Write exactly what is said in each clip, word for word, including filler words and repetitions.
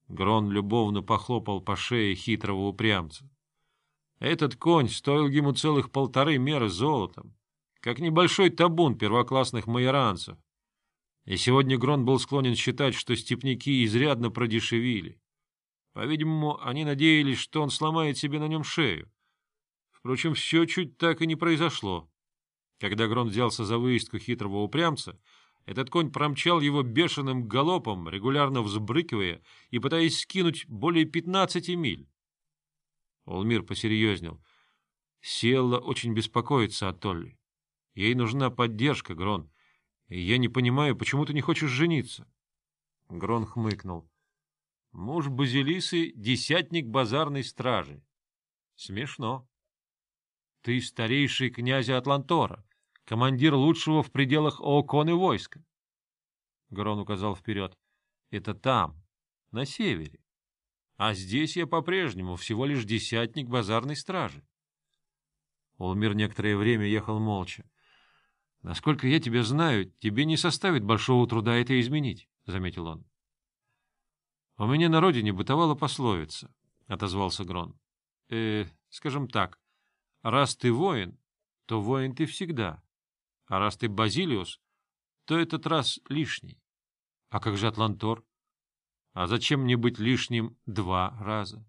Грон любовно похлопал по шее хитрого упрямца. Этот конь стоил ему целых полторы меры золотом, как небольшой табун первоклассных майоранцев. И сегодня Грон был склонен считать, что степняки изрядно продешевили. По-видимому, они надеялись, что он сломает себе на нем шею. Впрочем, все чуть так и не произошло. Когда Грон взялся за выездку хитрого упрямца, этот конь промчал его бешеным галопом, регулярно взбрыкивая и пытаясь скинуть более пятнадцати миль. Олмир посерьезнел. Сиэлла очень беспокоится о Толли. Ей нужна поддержка, Грон. И я не понимаю, почему ты не хочешь жениться? Грон хмыкнул. Муж Базилисы — десятник базарной стражи. Смешно. Ты старейший князя Атлантора, командир лучшего в пределах Ооконы войска. Грон указал вперед. Это там, на севере. А здесь я по-прежнему всего лишь десятник базарной стражи. Олмир некоторое время ехал молча. — Насколько я тебя знаю, тебе не составит большого труда это изменить, — заметил он. — У меня на родине бытовала пословица, — отозвался Грон. — Э, скажем так, раз ты воин, то воин ты всегда, а раз ты Базилиус, то этот раз лишний. А как же Атлантор? А зачем мне быть лишним два раза?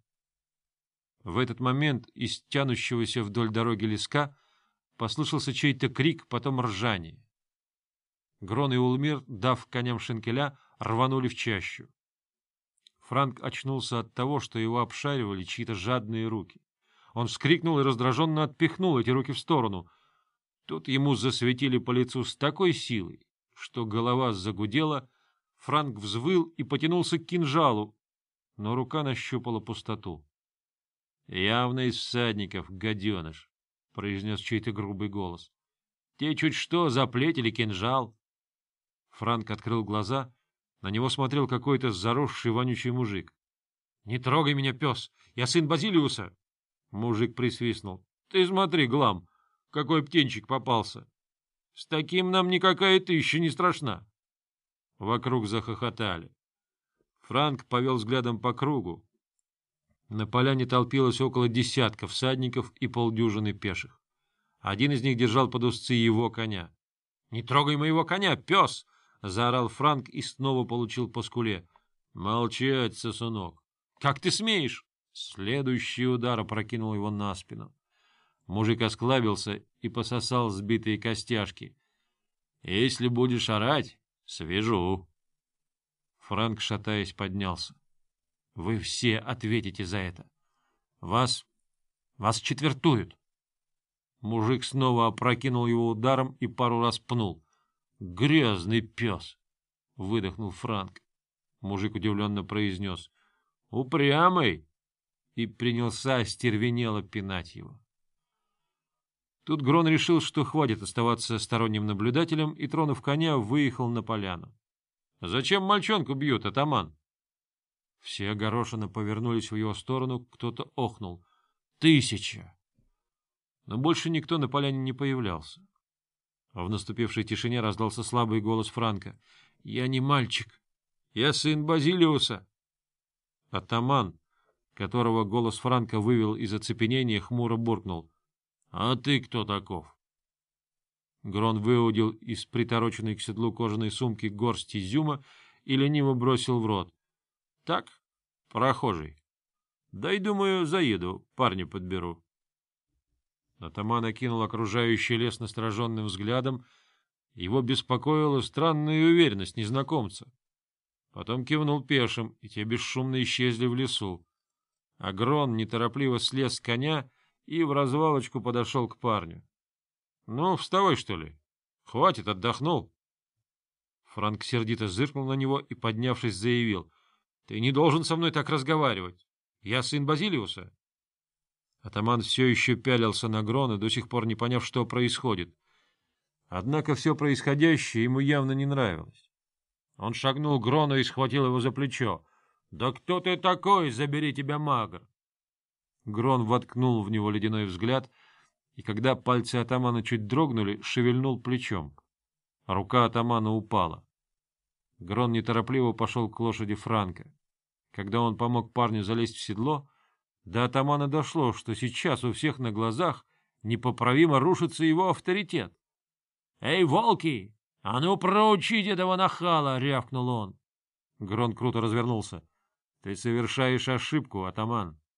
В этот момент из тянущегося вдоль дороги леска послышался чей-то крик, потом ржание. Грон и Улмир, дав коням шинкеля, рванули в чащу. Франк очнулся от того, что его обшаривали чьи-то жадные руки. Он вскрикнул и раздраженно отпихнул эти руки в сторону. Тут ему засветили по лицу с такой силой, что голова загудела. Франк взвыл и потянулся к кинжалу, но рука нащупала пустоту. — Явно из всадников, гаденыш, — произнес чей-то грубый голос. — Те чуть что заплетили кинжал. Франк открыл глаза. На него смотрел какой-то заросший вонючий мужик. — Не трогай меня, пес! Я сын Базилиуса! Мужик присвистнул. — Ты смотри, Глам, какой птенчик попался! С таким нам никакая тысяча не страшна! Вокруг захохотали. Франк повел взглядом по кругу. На поляне толпилось около десятка всадников и полдюжины пеших. Один из них держал под узцы его коня. — Не трогай моего коня, пес! — заорал Франк и снова получил по скуле. — Молчать, сосунок! — Как ты смеешь? Следующий удар опрокинул его на спину. Мужик осклабился и пососал сбитые костяшки. — Если будешь орать, свяжу. Франк, шатаясь, поднялся. — Вы все ответите за это. Вас... вас четвертуют. Мужик снова опрокинул его ударом и пару раз пнул. — Грязный пес! — выдохнул Франк. Мужик удивленно произнес. — Упрямый! И принялся остервенело пинать его. Тут Грон решил, что хватит оставаться сторонним наблюдателем, и, тронув коня, выехал на поляну. — Зачем мальчонку бьют, атаман? Все огорошенно повернулись в его сторону, кто-то охнул. — Тысяча! Но больше никто на поляне не появлялся. В наступившей тишине раздался слабый голос Франка. — Я не мальчик. Я сын Базилиуса. Атаман, которого голос Франка вывел из оцепенения, хмуро буркнул. — А ты кто таков? Грон выудил из притороченной к седлу кожаной сумки горсть изюма и лениво бросил в рот. — Так, прохожий. Дай, думаю, заеду, парня подберу. Атаман окинул окружающий лес настороженным взглядом. Его беспокоила странная уверенность незнакомца. Потом кивнул пешим, и те бесшумно исчезли в лесу. А Грон неторопливо слез с коня и в развалочку подошел к парню. — Ну, вставай, что ли? Хватит, отдохнул. Франк сердито зыркнул на него и, поднявшись, заявил. — Ты не должен со мной так разговаривать. Я сын Базилиуса. Атаман все еще пялился на Грона, до сих пор не поняв, что происходит. Однако все происходящее ему явно не нравилось. Он шагнул к Грону и схватил его за плечо. — Да кто ты такой? Забери тебя, магр! Грон воткнул в него ледяной взгляд, и когда пальцы атамана чуть дрогнули, шевельнул плечом. Рука атамана упала. Грон неторопливо пошел к лошади Франка. Когда он помог парню залезть в седло, до атамана дошло, что сейчас у всех на глазах непоправимо рушится его авторитет. — Эй, волки! А ну проучите этого нахала! — рявкнул он. Грон круто развернулся. — Ты совершаешь ошибку, атаман.